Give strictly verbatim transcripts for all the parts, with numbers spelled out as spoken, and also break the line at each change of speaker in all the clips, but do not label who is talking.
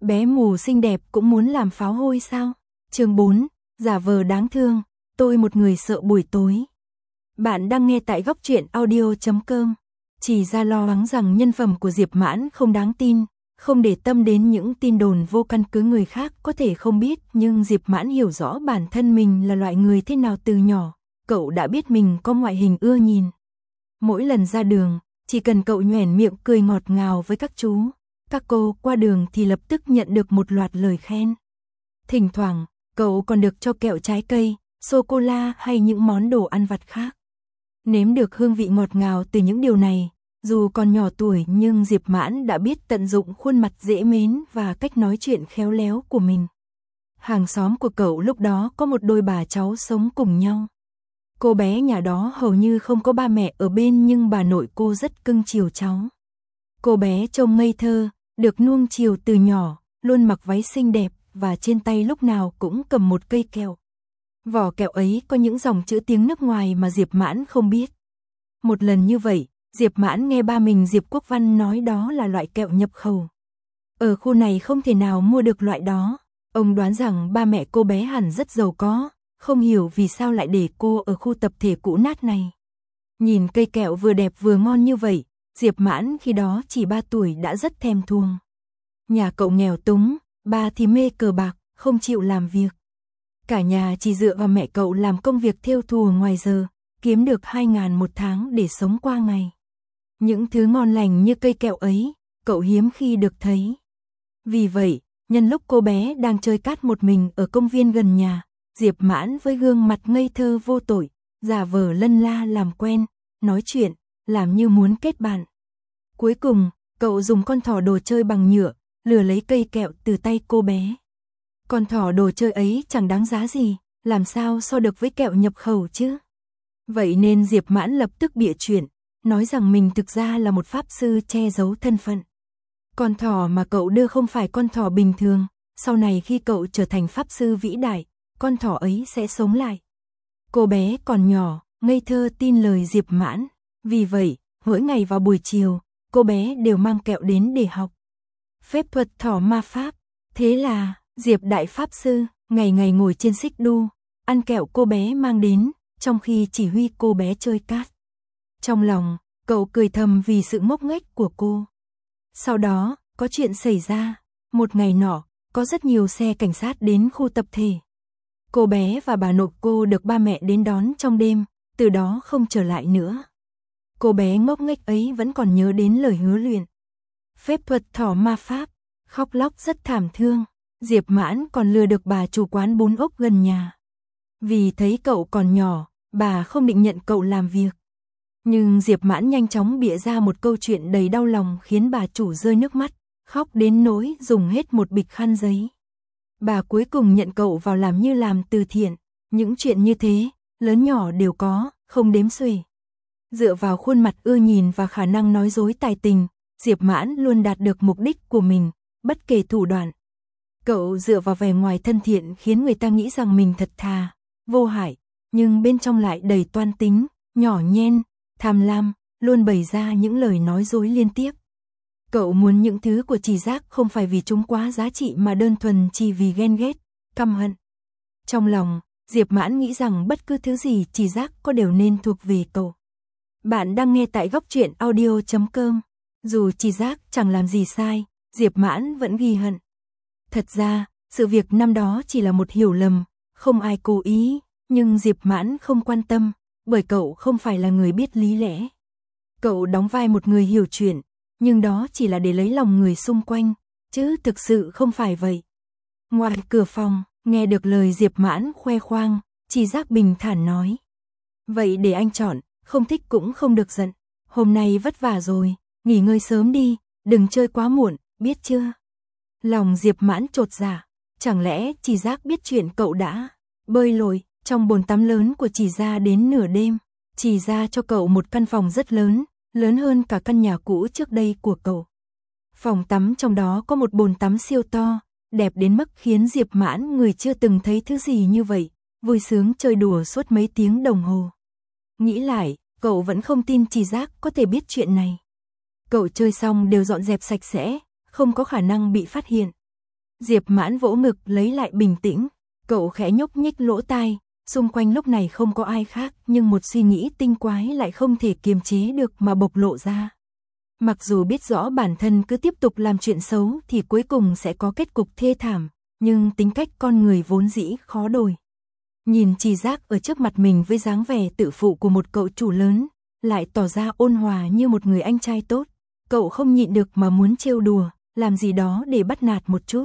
Bé mù xinh đẹp cũng muốn làm pháo hôi sao? Chương bốn, giả vờ đáng thương, tôi một người sợ buổi tối. Bạn đang nghe tại góc truyện audio chấm com. Chỉ ra lo lắng rằng nhân phẩm của Diệp Mãn không đáng tin, không để tâm đến những tin đồn vô căn cứ người khác có thể không biết, nhưng Diệp Mãn hiểu rõ bản thân mình là loại người thế nào từ nhỏ, cậu đã biết mình có ngoại hình ưa nhìn. Mỗi lần ra đường, chỉ cần cậu nhoẻn miệng cười ngọt ngào với các chú, các cô qua đường thì lập tức nhận được một loạt lời khen. Thỉnh thoảng, cậu còn được cho kẹo trái cây, sô-cô-la hay những món đồ ăn vặt khác. Nếm được hương vị ngọt ngào từ những điều này, dù còn nhỏ tuổi nhưng Diệp Mãn đã biết tận dụng khuôn mặt dễ mến và cách nói chuyện khéo léo của mình. Hàng xóm của cậu lúc đó có một đôi bà cháu sống cùng nhau. Cô bé nhà đó hầu như không có ba mẹ ở bên nhưng bà nội cô rất cưng chiều cháu. Cô bé trông ngây thơ, được nuông chiều từ nhỏ, luôn mặc váy xinh đẹp và trên tay lúc nào cũng cầm một cây kẹo. Vỏ kẹo ấy có những dòng chữ tiếng nước ngoài mà Diệp Mãn không biết. Một lần như vậy, Diệp Mãn nghe ba mình Diệp Quốc Văn nói đó là loại kẹo nhập khẩu. Ở khu này không thể nào mua được loại đó. Ông đoán rằng ba mẹ cô bé hẳn rất giàu có, không hiểu vì sao lại để cô ở khu tập thể cũ nát này. Nhìn cây kẹo vừa đẹp vừa ngon như vậy, Diệp Mãn khi đó chỉ ba tuổi đã rất thèm thuồng. Nhà cậu nghèo túng, ba thì mê cờ bạc, không chịu làm việc. Cả nhà chỉ dựa vào mẹ cậu làm công việc thêu thùa ngoài giờ, kiếm được hai ngàn một tháng để sống qua ngày. Những thứ ngon lành như cây kẹo ấy, cậu hiếm khi được thấy. Vì vậy, nhân lúc cô bé đang chơi cát một mình ở công viên gần nhà, Diệp Mãn với gương mặt ngây thơ vô tội, giả vờ lân la làm quen, nói chuyện, làm như muốn kết bạn. Cuối cùng, cậu dùng con thỏ đồ chơi bằng nhựa, lừa lấy cây kẹo từ tay cô bé. Con thỏ đồ chơi ấy chẳng đáng giá gì, làm sao so được với kẹo nhập khẩu chứ? Vậy nên Diệp Mãn lập tức bịa chuyện, nói rằng mình thực ra là một pháp sư che giấu thân phận. Con thỏ mà cậu đưa không phải con thỏ bình thường, sau này khi cậu trở thành pháp sư vĩ đại, con thỏ ấy sẽ sống lại. Cô bé còn nhỏ, ngây thơ tin lời Diệp Mãn, vì vậy, mỗi ngày vào buổi chiều, cô bé đều mang kẹo đến để học. Phép thuật thỏ ma pháp, thế là Diệp đại pháp sư, ngày ngày ngồi trên xích đu, ăn kẹo cô bé mang đến, trong khi chỉ huy cô bé chơi cát. Trong lòng, cậu cười thầm vì sự ngốc nghếch của cô. Sau đó, có chuyện xảy ra, một ngày nọ, có rất nhiều xe cảnh sát đến khu tập thể. Cô bé và bà nội cô được ba mẹ đến đón trong đêm, từ đó không trở lại nữa. Cô bé ngốc nghếch ấy vẫn còn nhớ đến lời hứa luyện. Phép thuật thỏ ma pháp, khóc lóc rất thảm thương. Diệp Mãn còn lừa được bà chủ quán bún ốc gần nhà. Vì thấy cậu còn nhỏ, bà không định nhận cậu làm việc. Nhưng Diệp Mãn nhanh chóng bịa ra một câu chuyện đầy đau lòng khiến bà chủ rơi nước mắt, khóc đến nỗi dùng hết một bịch khăn giấy. Bà cuối cùng nhận cậu vào làm như làm từ thiện. Những chuyện như thế, lớn nhỏ đều có, không đếm xuể. Dựa vào khuôn mặt ưa nhìn và khả năng nói dối tài tình, Diệp Mãn luôn đạt được mục đích của mình, bất kể thủ đoạn. Cậu dựa vào vẻ ngoài thân thiện khiến người ta nghĩ rằng mình thật thà, vô hại, nhưng bên trong lại đầy toan tính, nhỏ nhen, tham lam, luôn bày ra những lời nói dối liên tiếp. Cậu muốn những thứ của Trì Giác không phải vì chúng quá giá trị mà đơn thuần chỉ vì ghen ghét, căm hận. Trong lòng, Diệp Mãn nghĩ rằng bất cứ thứ gì Trì Giác có đều nên thuộc về cậu. Bạn đang nghe tại góc truyện audio chấm com. Dù Trì Giác chẳng làm gì sai, Diệp Mãn vẫn ghi hận. Thật ra, sự việc năm đó chỉ là một hiểu lầm, không ai cố ý, nhưng Diệp Mãn không quan tâm, bởi cậu không phải là người biết lý lẽ. Cậu đóng vai một người hiểu chuyện, nhưng đó chỉ là để lấy lòng người xung quanh, chứ thực sự không phải vậy. Ngoài cửa phòng, nghe được lời Diệp Mãn khoe khoang, Trì Giác bình thản nói. Vậy để anh chọn, không thích cũng không được giận. Hôm nay vất vả rồi, nghỉ ngơi sớm đi, đừng chơi quá muộn, biết chưa? Lòng Diệp Mãn chột dạ, chẳng lẽ Trì Giác biết chuyện cậu đã bơi lội trong bồn tắm lớn của Trì gia đến nửa đêm. Trì gia cho cậu một căn phòng rất lớn, lớn hơn cả căn nhà cũ trước đây của cậu. Phòng tắm trong đó có một bồn tắm siêu to, đẹp đến mức khiến Diệp Mãn người chưa từng thấy thứ gì như vậy, vui sướng chơi đùa suốt mấy tiếng đồng hồ. Nghĩ lại, cậu vẫn không tin Trì Giác có thể biết chuyện này. Cậu chơi xong đều dọn dẹp sạch sẽ, không có khả năng bị phát hiện. Diệp Mãn vỗ ngực lấy lại bình tĩnh, cậu khẽ nhúc nhích lỗ tai, xung quanh lúc này không có ai khác, nhưng một suy nghĩ tinh quái lại không thể kiềm chế được mà bộc lộ ra. Mặc dù biết rõ bản thân cứ tiếp tục làm chuyện xấu thì cuối cùng sẽ có kết cục thê thảm, nhưng tính cách con người vốn dĩ khó đổi. Nhìn Trì Giác ở trước mặt mình với dáng vẻ tự phụ của một cậu chủ lớn, lại tỏ ra ôn hòa như một người anh trai tốt, cậu không nhịn được mà muốn trêu đùa, làm gì đó để bắt nạt một chút.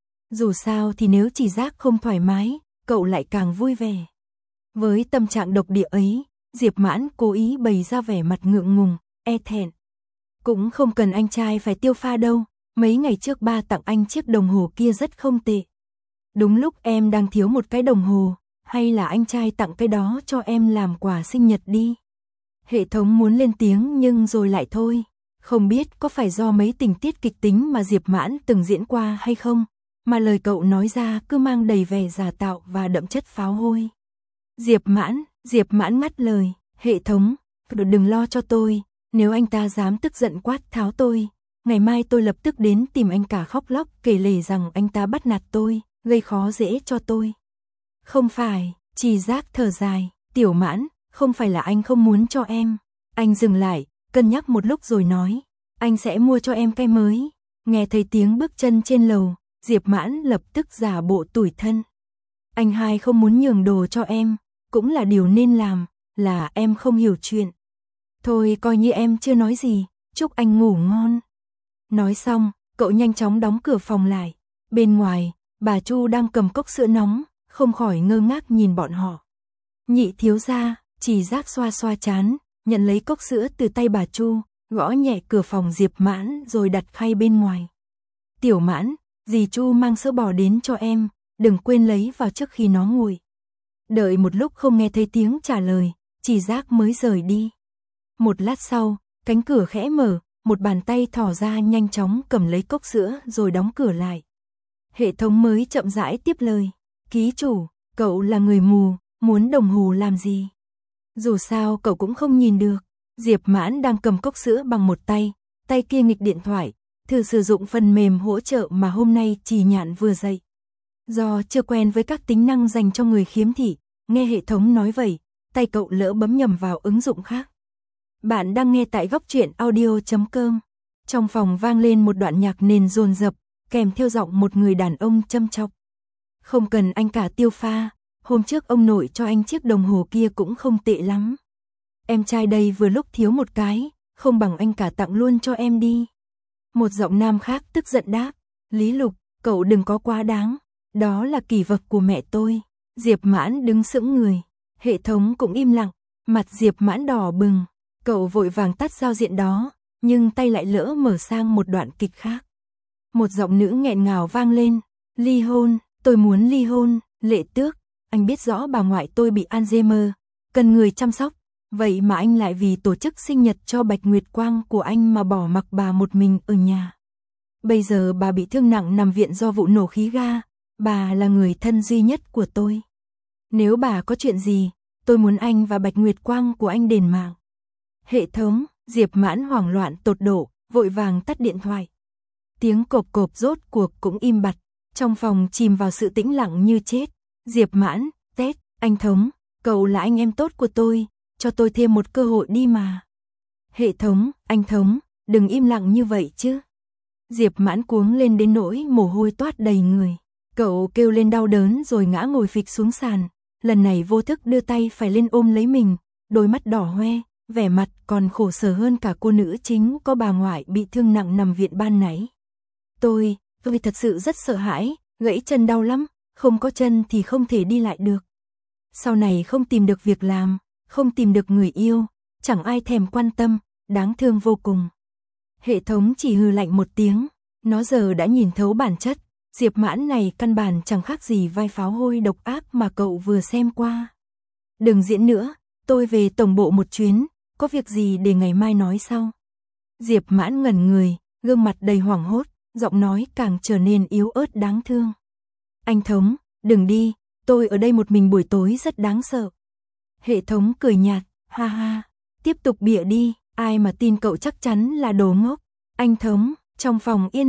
Dù sao thì nếu Trì Giác không thoải mái, cậu lại càng vui vẻ. Với tâm trạng độc địa ấy, Diệp Mãn cố ý bày ra vẻ mặt ngượng ngùng, e thẹn. Cũng không cần anh trai phải tiêu pha đâu, mấy ngày trước ba tặng anh chiếc đồng hồ kia rất không tệ. Đúng lúc em đang thiếu một cái đồng hồ, hay là anh trai tặng cái đó cho em làm quà sinh nhật đi. Hệ thống muốn lên tiếng nhưng rồi lại thôi, không biết có phải do mấy tình tiết kịch tính mà Diệp Mãn từng diễn qua hay không, mà lời cậu nói ra cứ mang đầy vẻ giả tạo và đậm chất pháo hôi. Diệp Mãn, Diệp Mãn ngắt lời, hệ thống, đừng lo cho tôi, nếu anh ta dám tức giận quát tháo tôi, ngày mai tôi lập tức đến tìm anh cả khóc lóc kể lể rằng anh ta bắt nạt tôi, gây khó dễ cho tôi. Không phải, Trì Giác thở dài, Tiểu Mãn, không phải là anh không muốn cho em. Anh dừng lại, cân nhắc một lúc rồi nói, anh sẽ mua cho em cái mới. Nghe thấy tiếng bước chân trên lầu, Diệp Mãn lập tức giả bộ tủi thân. Anh hai không muốn nhường đồ cho em, cũng là điều nên làm, là em không hiểu chuyện. Thôi coi như em chưa nói gì, chúc anh ngủ ngon. Nói xong, cậu nhanh chóng đóng cửa phòng lại. Bên ngoài, bà Chu đang cầm cốc sữa nóng, không khỏi ngơ ngác nhìn bọn họ. Nhị thiếu gia, Trì Giác xoa xoa trán, nhận lấy cốc sữa từ tay bà Chu, gõ nhẹ cửa phòng Diệp Mãn rồi đặt khay bên ngoài. Tiểu Mãn, dì Chu mang sữa bò đến cho em, đừng quên lấy vào trước khi nó nguội. Đợi một lúc không nghe thấy tiếng trả lời, Trì Giác mới rời đi. Một lát sau, cánh cửa khẽ mở, một bàn tay thò ra nhanh chóng cầm lấy cốc sữa rồi đóng cửa lại. Hệ thống mới chậm rãi tiếp lời, ký chủ, cậu là người mù, muốn đồng hồ làm gì? Dù sao cậu cũng không nhìn được. Diệp Mãn đang cầm cốc sữa bằng một tay, tay kia nghịch điện thoại, thử sử dụng phần mềm hỗ trợ mà hôm nay Trì Nhạn vừa dạy. Do chưa quen với các tính năng dành cho người khiếm thị, nghe hệ thống nói vậy, tay cậu lỡ bấm nhầm vào ứng dụng khác. Bạn đang nghe tại góc truyện audio chấm com. Trong phòng vang lên một đoạn nhạc nền dồn dập, kèm theo giọng một người đàn ông châm chọc. Không cần anh cả tiêu pha, hôm trước ông nội cho anh chiếc đồng hồ kia cũng không tệ lắm. Em trai đây vừa lúc thiếu một cái, không bằng anh cả tặng luôn cho em đi. Một giọng nam khác tức giận đáp, Lý Lục, cậu đừng có quá đáng, đó là kỷ vật của mẹ tôi. Diệp Mãn đứng sững người, hệ thống cũng im lặng, mặt Diệp Mãn đỏ bừng, cậu vội vàng tắt giao diện đó, nhưng tay lại lỡ mở sang một đoạn kịch khác. Một giọng nữ nghẹn ngào vang lên, ly hôn, tôi muốn ly hôn, Lệ Tước, anh biết rõ bà ngoại tôi bị Alzheimer, cần người chăm sóc, vậy mà anh lại vì tổ chức sinh nhật cho Bạch Nguyệt Quang của anh mà bỏ mặc bà một mình ở nhà. Bây giờ bà bị thương nặng nằm viện do vụ nổ khí ga, bà là người thân duy nhất của tôi. Nếu bà có chuyện gì, tôi muốn anh và Bạch Nguyệt Quang của anh đền mạng. Hệ thống, Diệp Mãn hoảng loạn tột độ, vội vàng tắt điện thoại. Tiếng cộp cộp rốt cuộc cũng im bặt, trong phòng chìm vào sự tĩnh lặng như chết. Diệp Mãn, Tết, anh Thống, cậu là anh em tốt của tôi, cho tôi thêm một cơ hội đi mà. Hệ thống, anh Thống, đừng im lặng như vậy chứ. Diệp Mãn cuống lên đến nỗi mồ hôi toát đầy người. Cậu kêu lên đau đớn rồi ngã ngồi phịch xuống sàn, lần này vô thức đưa tay phải lên ôm lấy mình, đôi mắt đỏ hoe, vẻ mặt còn khổ sở hơn cả cô nữ chính có bà ngoại bị thương nặng nằm viện ban nãy. Tôi, tôi thật sự rất sợ hãi, gãy chân đau lắm, không có chân thì không thể đi lại được. Sau này không tìm được việc làm, không tìm được người yêu, chẳng ai thèm quan tâm, đáng thương vô cùng. Hệ thống chỉ hừ lạnh một tiếng, nó giờ đã nhìn thấu bản chất, Diệp Mãn này căn bản chẳng khác gì vai pháo hôi độc ác mà cậu vừa xem qua. Đừng diễn nữa, tôi về tổng bộ một chuyến, có việc gì để ngày mai nói sau. Diệp Mãn ngẩn người, gương mặt đầy hoảng hốt, giọng nói càng trở nên yếu ớt đáng thương. Anh Thống, đừng đi, tôi ở đây một mình buổi tối rất đáng sợ. Hệ thống cười nhạt, ha ha, tiếp tục bịa đi, ai mà tin cậu chắc chắn là đồ ngốc. Anh Thống, trong phòng yên lặng,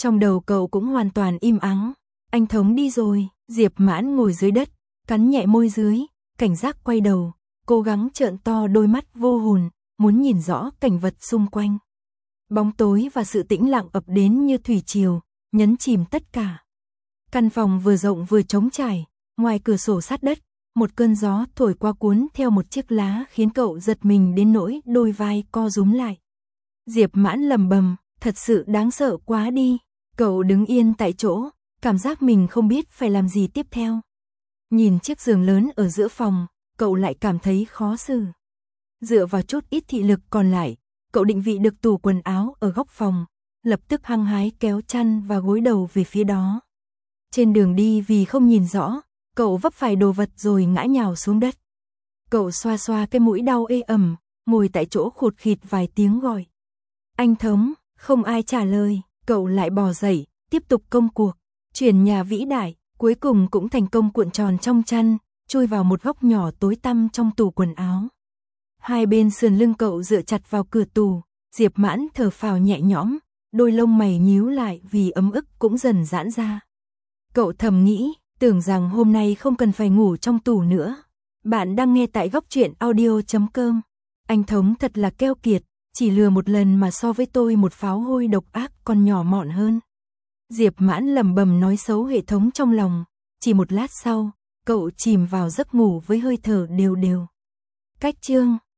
Trong đầu cậu cũng hoàn toàn im ắng. Anh Thống đi rồi. Diệp Mãn ngồi dưới đất, cắn nhẹ môi dưới, cảnh giác quay đầu, cố gắng trợn to đôi mắt vô hồn, muốn nhìn rõ cảnh vật xung quanh. Bóng tối và sự tĩnh lặng ập đến như thủy triều, nhấn chìm tất cả. Căn phòng vừa rộng vừa trống trải, ngoài cửa sổ sát đất, một cơn gió thổi qua cuốn theo một chiếc lá khiến cậu giật mình đến nỗi đôi vai co rúm lại. Diệp Mãn lầm bầm, thật sự đáng sợ quá đi. Cậu đứng yên tại chỗ, cảm giác mình không biết phải làm gì tiếp theo. Nhìn chiếc giường lớn ở giữa phòng, cậu lại cảm thấy khó xử. Dựa vào chút ít thị lực còn lại, cậu định vị được tủ quần áo ở góc phòng, lập tức hăng hái kéo chăn và gối đầu về phía đó. Trên đường đi vì không nhìn rõ, cậu vấp phải đồ vật rồi ngã nhào xuống đất. Cậu xoa xoa cái mũi đau ê ẩm, ngồi tại chỗ khụt khịt vài tiếng gọi. Anh Thống, không ai trả lời, cậu lại bò dậy, tiếp tục công cuộc. Chuyển nhà vĩ đại, cuối cùng cũng thành công cuộn tròn trong chăn, chui vào một góc nhỏ tối tăm trong tủ quần áo. Hai bên sườn lưng cậu dựa chặt vào cửa tủ, Diệp Mãn thở phào nhẹ nhõm, đôi lông mày nhíu lại vì ấm ức cũng dần giãn ra. Cậu thầm nghĩ, tưởng rằng hôm nay không cần phải ngủ trong tủ nữa. Bạn đang nghe tại góc truyện audio chấm com. Anh Thống thật là keo kiệt, chỉ lừa một lần mà so với tôi một pháo hôi độc ác còn nhỏ mọn hơn. Diệp Mãn lẩm bẩm nói xấu hệ thống trong lòng, chỉ một lát sau, cậu chìm vào giấc ngủ với hơi thở đều đều. Cách chương